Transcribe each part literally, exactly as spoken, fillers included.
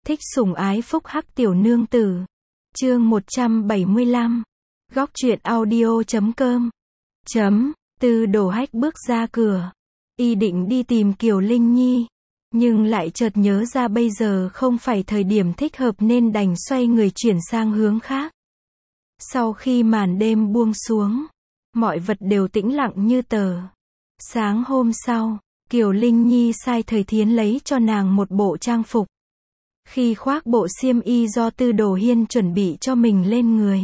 Thích sủng ái phúc hắc tiểu nương tử. Chương một trăm bảy mươi lăm. Góc truyện audio chấm com. Chấm. Tư Đồ Hách bước ra cửa. Y định đi tìm Kiều Linh Nhi. Nhưng lại chợt nhớ ra bây giờ không phải thời điểm thích hợp nên đành xoay người chuyển sang hướng khác. Sau khi màn đêm buông xuống, mọi vật đều tĩnh lặng như tờ. Sáng hôm sau, Kiều Linh Nhi sai Thời Thiến lấy cho nàng một bộ trang phục. Khi khoác bộ xiêm y do Tư Đồ Hiên chuẩn bị cho mình lên người,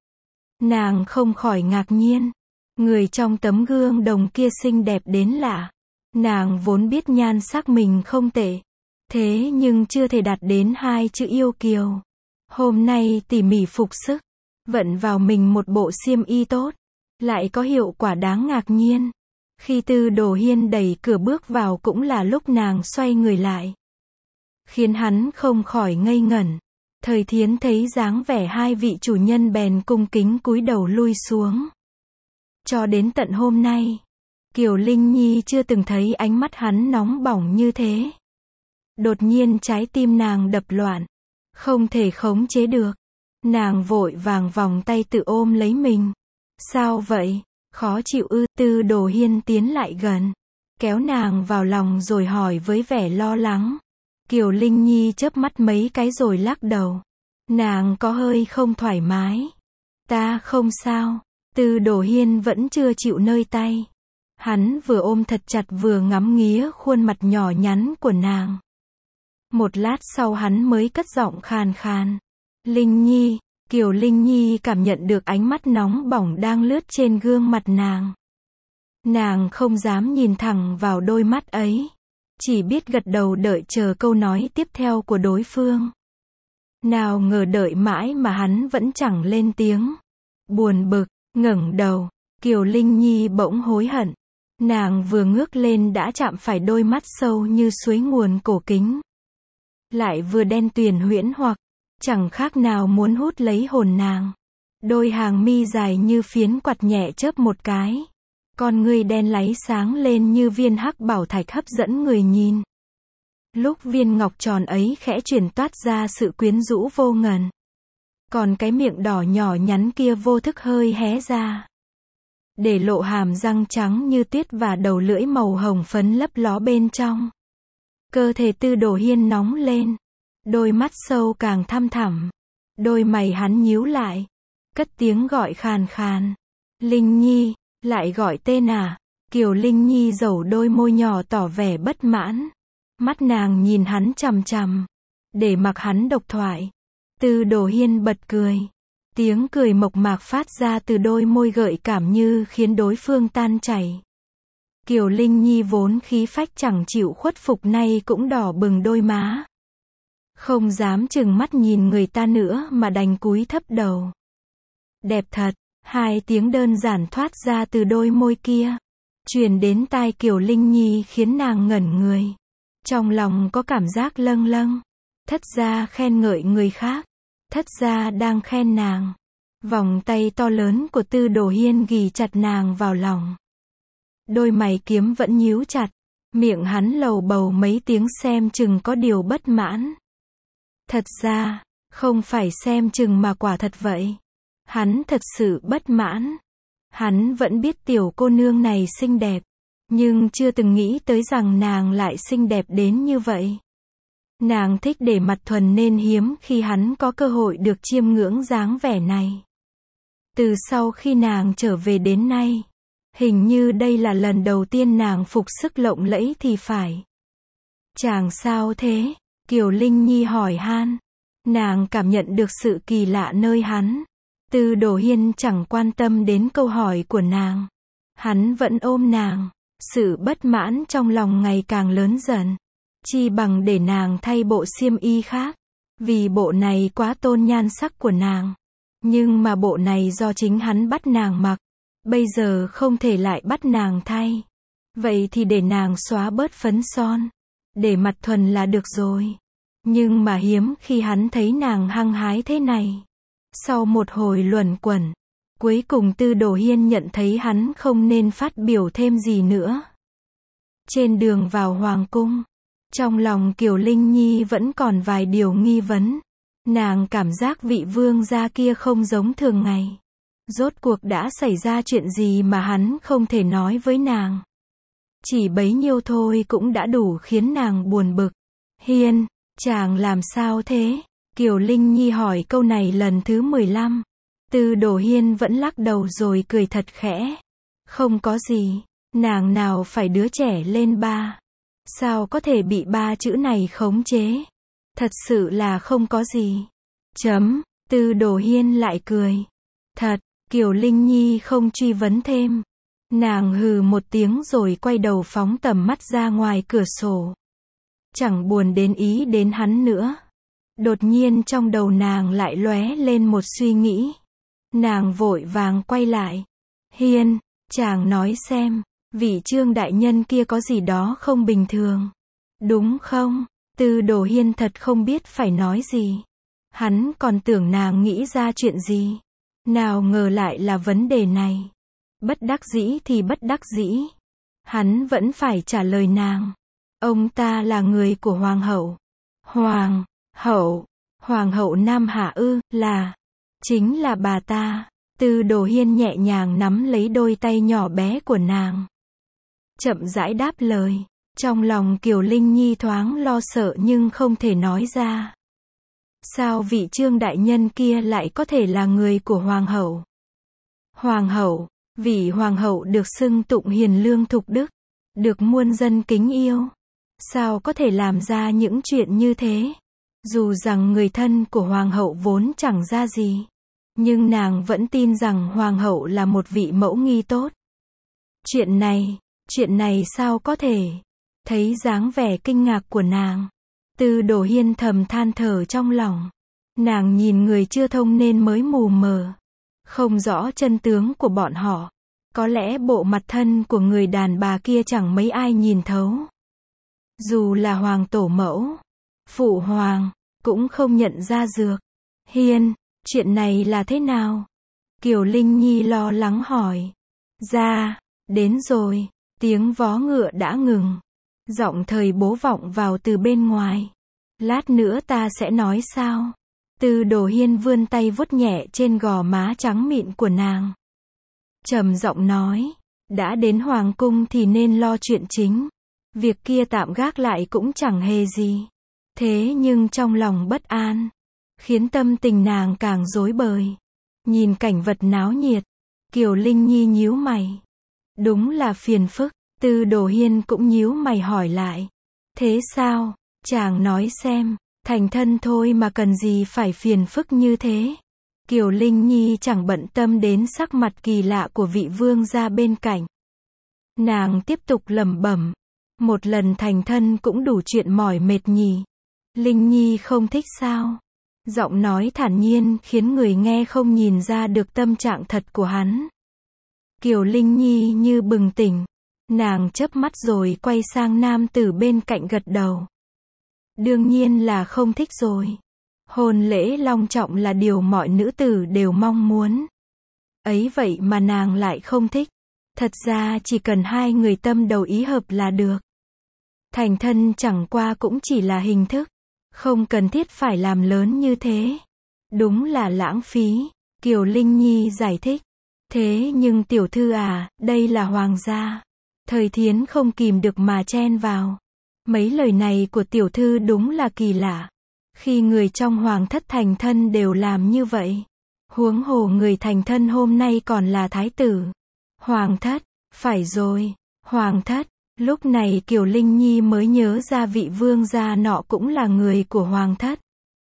nàng không khỏi ngạc nhiên. Người trong tấm gương đồng kia xinh đẹp đến lạ. Nàng vốn biết nhan sắc mình không tệ, thế nhưng chưa thể đạt đến hai chữ yêu kiều. Hôm nay tỉ mỉ phục sức, vận vào mình một bộ xiêm y tốt, lại có hiệu quả đáng ngạc nhiên. Khi Tư Đồ Hiên đẩy cửa bước vào cũng là lúc nàng xoay người lại, khiến hắn không khỏi ngây ngẩn. Thời Thiến thấy dáng vẻ hai vị chủ nhân bèn cung kính cúi đầu lui xuống. Cho đến tận hôm nay, Kiều Linh Nhi chưa từng thấy ánh mắt hắn nóng bỏng như thế. Đột nhiên trái tim nàng đập loạn, không thể khống chế được. Nàng vội vàng vòng tay tự ôm lấy mình. Sao vậy? Khó chịu ư? Tư Đồ Hiên tiến lại gần, kéo nàng vào lòng rồi hỏi với vẻ lo lắng. Kiều Linh Nhi chớp mắt mấy cái rồi lắc đầu. Nàng có hơi không thoải mái. Ta không sao. Tư Đồ Hiên vẫn chưa chịu nơi tay. Hắn vừa ôm thật chặt vừa ngắm nghía khuôn mặt nhỏ nhắn của nàng. Một lát sau hắn mới cất giọng khàn khàn. Linh Nhi. Kiều Linh Nhi cảm nhận được ánh mắt nóng bỏng đang lướt trên gương mặt nàng. Nàng không dám nhìn thẳng vào đôi mắt ấy, chỉ biết gật đầu đợi chờ câu nói tiếp theo của đối phương. Nào ngờ đợi mãi mà hắn vẫn chẳng lên tiếng. Buồn bực, ngẩng đầu, Kiều Linh Nhi bỗng hối hận. Nàng vừa ngước lên đã chạm phải đôi mắt sâu như suối nguồn cổ kính, lại vừa đen tuyền huyễn hoặc, chẳng khác nào muốn hút lấy hồn nàng. Đôi hàng mi dài như phiến quạt nhẹ chớp một cái. Con ngươi đen láy sáng lên như viên hắc bảo thạch hấp dẫn người nhìn. Lúc viên ngọc tròn ấy khẽ chuyển toát ra sự quyến rũ vô ngần. Còn cái miệng đỏ nhỏ nhắn kia vô thức hơi hé ra, để lộ hàm răng trắng như tuyết và đầu lưỡi màu hồng phấn lấp ló bên trong. Cơ thể Tư Đồ Hiên nóng lên. Đôi mắt sâu càng thăm thẳm. Đôi mày hắn nhíu lại, cất tiếng gọi khàn khàn. Linh Nhi. Lại gọi tên à? Kiều Linh Nhi dẩu đôi môi nhỏ tỏ vẻ bất mãn. Mắt nàng nhìn hắn chằm chằm, để mặc hắn độc thoại. Tư Đồ Hiên bật cười. Tiếng cười mộc mạc phát ra từ đôi môi gợi cảm như khiến đối phương tan chảy. Kiều Linh Nhi vốn khí phách chẳng chịu khuất phục nay cũng đỏ bừng đôi má. Không dám chừng mắt nhìn người ta nữa mà đành cúi thấp đầu. Đẹp thật. Hai tiếng đơn giản thoát ra từ đôi môi kia, truyền đến tai Kiều Linh Nhi khiến nàng ngẩn người. Trong lòng có cảm giác lâng lâng. Thất ra khen ngợi người khác, thất ra đang khen nàng. Vòng tay to lớn của Tư Đồ Hiên ghì chặt nàng vào lòng. Đôi mày kiếm vẫn nhíu chặt. Miệng hắn lầu bầu mấy tiếng xem chừng có điều bất mãn. Thật ra, không phải xem chừng mà quả thật vậy. Hắn thật sự bất mãn. Hắn vẫn biết tiểu cô nương này xinh đẹp, nhưng chưa từng nghĩ tới rằng nàng lại xinh đẹp đến như vậy. Nàng thích để mặt thuần nên hiếm khi hắn có cơ hội được chiêm ngưỡng dáng vẻ này. Từ sau khi nàng trở về đến nay, hình như đây là lần đầu tiên nàng phục sức lộng lẫy thì phải. Chàng sao thế? Kiều Linh Nhi hỏi han. Nàng cảm nhận được sự kỳ lạ nơi hắn. Tư Đồ Hiên chẳng quan tâm đến câu hỏi của nàng. Hắn vẫn ôm nàng. Sự bất mãn trong lòng ngày càng lớn dần. Chi bằng để nàng thay bộ xiêm y khác. Vì bộ này quá tôn nhan sắc của nàng. Nhưng mà bộ này do chính hắn bắt nàng mặc. Bây giờ không thể lại bắt nàng thay. Vậy thì để nàng xóa bớt phấn son, để mặt thuần là được rồi. Nhưng mà hiếm khi hắn thấy nàng hăng hái thế này. Sau một hồi luẩn quẩn, cuối cùng Tư Đồ Hiên nhận thấy hắn không nên phát biểu thêm gì nữa. Trên đường vào hoàng cung, Trong lòng Kiều Linh Nhi vẫn còn vài điều nghi vấn. Nàng cảm giác vị vương gia kia không giống thường ngày. Rốt cuộc đã xảy ra chuyện gì mà hắn không thể nói với nàng. Chỉ bấy nhiêu thôi cũng đã đủ khiến nàng buồn bực. Hiên, chàng làm sao thế? Kiều Linh Nhi hỏi câu này lần thứ mười lăm. Tư Đồ Hiên vẫn lắc đầu rồi cười thật khẽ. Không có gì, nàng nào phải đứa trẻ lên ba. Sao có thể bị ba chữ này khống chế? Thật sự là không có gì. Chấm, Tư Đồ Hiên lại cười. Thật, Kiều Linh Nhi không truy vấn thêm. Nàng hừ một tiếng rồi quay đầu phóng tầm mắt ra ngoài cửa sổ. Chẳng buồn đến ý đến hắn nữa. Đột nhiên trong đầu nàng lại lóe lên một suy nghĩ. Nàng vội vàng quay lại. Hiên, chàng nói xem, vị Trương đại nhân kia có gì đó không bình thường. Đúng không? Tư Đồ Hiên thật không biết phải nói gì. Hắn còn tưởng nàng nghĩ ra chuyện gì. Nào ngờ lại là vấn đề này. Bất đắc dĩ thì bất đắc dĩ. Hắn vẫn phải trả lời nàng. Ông ta là người của Hoàng hậu. Hoàng hậu, Hoàng hậu Nam Hạ ư, là, chính là bà ta. Tư Đồ Hiên nhẹ nhàng nắm lấy đôi tay nhỏ bé của nàng. Chậm rãi đáp lời. Trong lòng Kiều Linh Nhi thoáng lo sợ nhưng không thể nói ra. Sao vị Trương đại nhân kia lại có thể là người của Hoàng hậu? Hoàng hậu, vị Hoàng hậu được xưng tụng hiền lương thục đức, được muôn dân kính yêu. Sao có thể làm ra những chuyện như thế? Dù rằng người thân của Hoàng hậu vốn chẳng ra gì. Nhưng nàng vẫn tin rằng Hoàng hậu là một vị mẫu nghi tốt. Chuyện này, chuyện này sao có thể? Thấy dáng vẻ kinh ngạc của nàng. Tư Đồ Hiên thầm than thở trong lòng. Nàng nhìn người chưa thông nên mới mù mờ. Không rõ chân tướng của bọn họ. Có lẽ bộ mặt thân của người đàn bà kia chẳng mấy ai nhìn thấu. Dù là Hoàng tổ mẫu, Phụ Hoàng, cũng không nhận ra dược. Hiên, chuyện này là thế nào? Kiều Linh Nhi lo lắng hỏi. Ra, đến rồi, tiếng vó ngựa đã ngừng. Giọng thời bố vọng vào từ bên ngoài. Lát nữa ta sẽ nói sao? Tư Đồ Hiên vươn tay vuốt nhẹ trên gò má trắng mịn của nàng. Trầm giọng nói, đã đến Hoàng cung thì nên lo chuyện chính. Việc kia tạm gác lại cũng chẳng hề gì. Thế nhưng trong lòng bất an, khiến tâm tình nàng càng rối bời. Nhìn cảnh vật náo nhiệt, Kiều Linh Nhi nhíu mày. Đúng là phiền phức. Tư Đồ Hiên cũng nhíu mày hỏi lại. Thế sao? Chàng nói xem, thành thân thôi mà cần gì phải phiền phức như thế? Kiều Linh Nhi chẳng bận tâm đến sắc mặt kỳ lạ của vị vương gia bên cạnh. Nàng tiếp tục lẩm bẩm. Một lần thành thân cũng đủ chuyện mỏi mệt nhỉ. Linh Nhi không thích sao? Giọng nói thản nhiên khiến người nghe không nhìn ra được tâm trạng thật của hắn. Kiều Linh Nhi như bừng tỉnh. Nàng chớp mắt rồi quay sang nam tử bên cạnh gật đầu. Đương nhiên là không thích rồi. Hôn lễ long trọng là điều mọi nữ tử đều mong muốn. Ấy vậy mà nàng lại không thích. Thật ra chỉ cần hai người tâm đầu ý hợp là được. Thành thân chẳng qua cũng chỉ là hình thức. Không cần thiết phải làm lớn như thế. Đúng là lãng phí. Kiều Linh Nhi giải thích. Thế nhưng tiểu thư à, đây là hoàng gia. Thời Thiến không kìm được mà chen vào. Mấy lời này của tiểu thư đúng là kỳ lạ. Khi người trong hoàng thất thành thân đều làm như vậy. Huống hồ người thành thân hôm nay còn là thái tử. Hoàng thất, phải rồi, hoàng thất. Lúc này Kiều Linh Nhi mới nhớ ra vị vương gia nọ cũng là người của hoàng thất.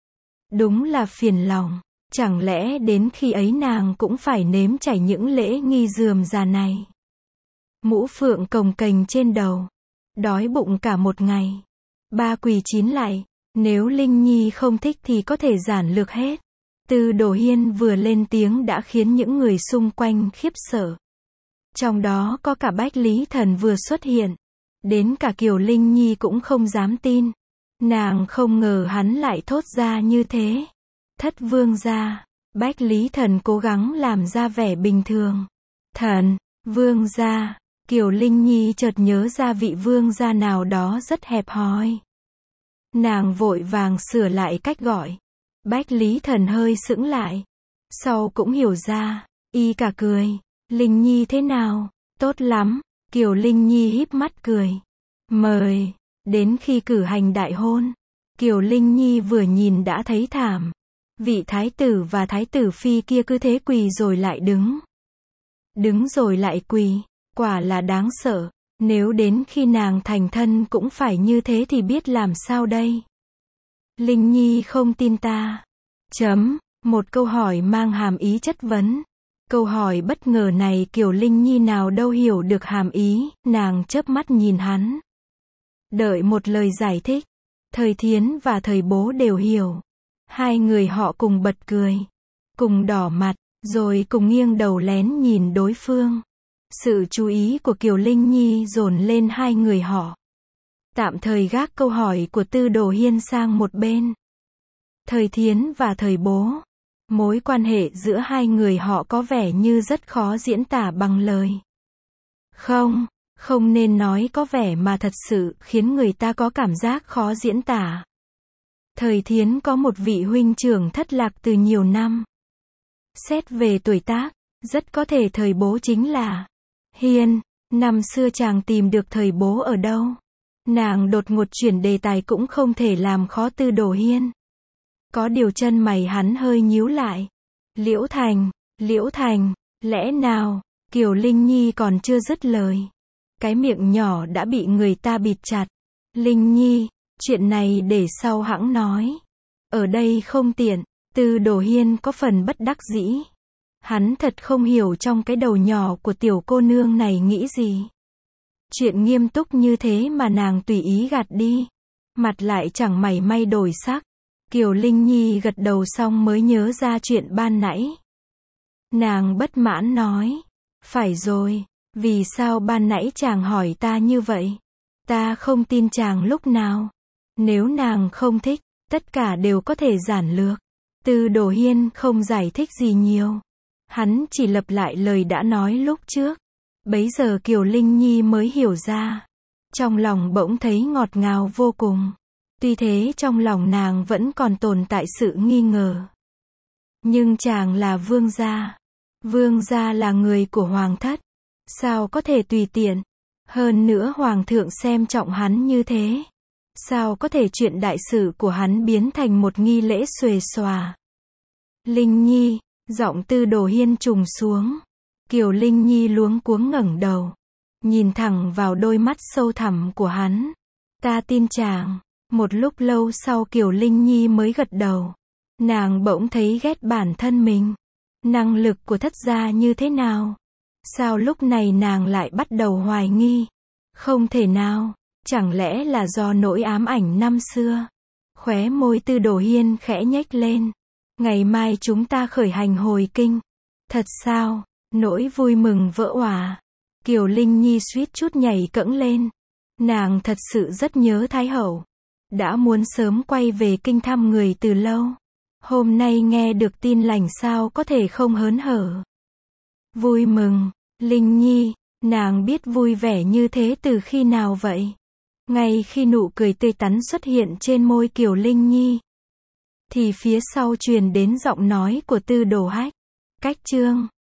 Đúng là phiền lòng. Chẳng lẽ đến khi ấy nàng cũng phải nếm trải những lễ nghi rườm rà này. Mũ phượng cồng kềnh trên đầu. Đói bụng cả một ngày. Ba quỳ chín lại. Nếu Linh Nhi không thích thì có thể giản lược hết. Tư Đồ Hiên vừa lên tiếng đã khiến những người xung quanh khiếp sợ. Trong đó có cả Bách Lý Thần vừa xuất hiện. Đến cả Kiều Linh Nhi cũng không dám tin. Nàng không ngờ hắn lại thốt ra như thế. Thất vương gia. Bách Lý Thần cố gắng làm ra vẻ bình thường. Thần, vương gia. Kiều Linh Nhi chợt nhớ ra vị vương gia nào đó rất hẹp hòi. Nàng vội vàng sửa lại cách gọi. Bách Lý Thần hơi sững lại. Sau cũng hiểu ra, y cả cười. Linh Nhi thế nào? Tốt lắm. Kiều Linh Nhi híp mắt cười. Mời. Đến khi cử hành đại hôn, Kiều Linh Nhi vừa nhìn đã thấy thảm. Vị thái tử và thái tử phi kia cứ thế quỳ rồi lại đứng. Đứng rồi lại quỳ. Quả là đáng sợ. Nếu đến khi nàng thành thân cũng phải như thế thì biết làm sao đây? Linh Nhi không tin ta. Chấm. Một câu hỏi mang hàm ý chất vấn. Câu hỏi bất ngờ này Kiều Linh Nhi nào đâu hiểu được hàm ý, nàng chớp mắt nhìn hắn. Đợi một lời giải thích. Thời Thiến và thời Bố đều hiểu. Hai người họ cùng bật cười. Cùng đỏ mặt, rồi cùng nghiêng đầu lén nhìn đối phương. Sự chú ý của Kiều Linh Nhi dồn lên hai người họ. Tạm thời gác câu hỏi của Tư Đồ Hiên sang một bên. Thời Thiến và thời Bố. Mối quan hệ giữa hai người họ có vẻ như rất khó diễn tả bằng lời. Không, không nên nói có vẻ mà thật sự khiến người ta có cảm giác khó diễn tả. Thời Thiến có một vị huynh trưởng thất lạc từ nhiều năm. Xét về tuổi tác, rất có thể thời Bố chính là Hiên. Năm xưa chàng tìm được thời Bố ở đâu? Nàng đột ngột chuyển đề tài cũng không thể làm khó Tư Đồ Hiên. Có điều chân mày hắn hơi nhíu lại. Liễu Thành, Liễu Thành, lẽ nào? Kiều Linh Nhi còn chưa dứt lời. Cái miệng nhỏ đã bị người ta bịt chặt. Linh Nhi, chuyện này để sau hẵng nói. Ở đây không tiện. Tư Đồ Hiên có phần bất đắc dĩ. Hắn thật không hiểu trong cái đầu nhỏ của tiểu cô nương này nghĩ gì. Chuyện nghiêm túc như thế mà nàng tùy ý gạt đi. Mặt lại chẳng mảy may đổi sắc. Kiều Linh Nhi gật đầu xong mới nhớ ra chuyện ban nãy. Nàng bất mãn nói. Phải rồi, vì sao ban nãy chàng hỏi ta như vậy? Ta không tin chàng lúc nào. Nếu nàng không thích, tất cả đều có thể giản lược. Tư Đồ Hiên không giải thích gì nhiều. Hắn chỉ lặp lại lời đã nói lúc trước. Bấy giờ Kiều Linh Nhi mới hiểu ra. Trong lòng bỗng thấy ngọt ngào vô cùng. Tuy thế trong lòng nàng vẫn còn tồn tại sự nghi ngờ. Nhưng chàng là vương gia. Vương gia là người của hoàng thất. Sao có thể tùy tiện? Hơn nữa hoàng thượng xem trọng hắn như thế. Sao có thể chuyện đại sự của hắn biến thành một nghi lễ xuề xòa? Linh Nhi, giọng Tư Đồ Hiên trùng xuống. Kiều Linh Nhi luống cuống ngẩng đầu. Nhìn thẳng vào đôi mắt sâu thẳm của hắn. Ta tin chàng. Một lúc lâu sau Kiều Linh Nhi mới gật đầu. Nàng bỗng thấy ghét bản thân mình. Năng lực của thất gia như thế nào? Sao lúc này nàng lại bắt đầu hoài nghi? Không thể nào. Chẳng lẽ là do nỗi ám ảnh năm xưa? Khóe môi Tư Đồ Hiên khẽ nhếch lên. Ngày mai chúng ta khởi hành hồi kinh. Thật sao? Nỗi vui mừng vỡ òa. Kiều Linh Nhi suýt chút nhảy cẫng lên. Nàng thật sự rất nhớ Thái Hậu. Đã muốn sớm quay về kinh thăm người từ lâu. Hôm nay nghe được tin lành sao có thể không hớn hở. Vui mừng. Linh Nhi, nàng biết vui vẻ như thế từ khi nào vậy? Ngay khi nụ cười tươi tắn xuất hiện trên môi Kiều Linh Nhi, thì phía sau truyền đến giọng nói của Tư Đồ Hách. Cách chương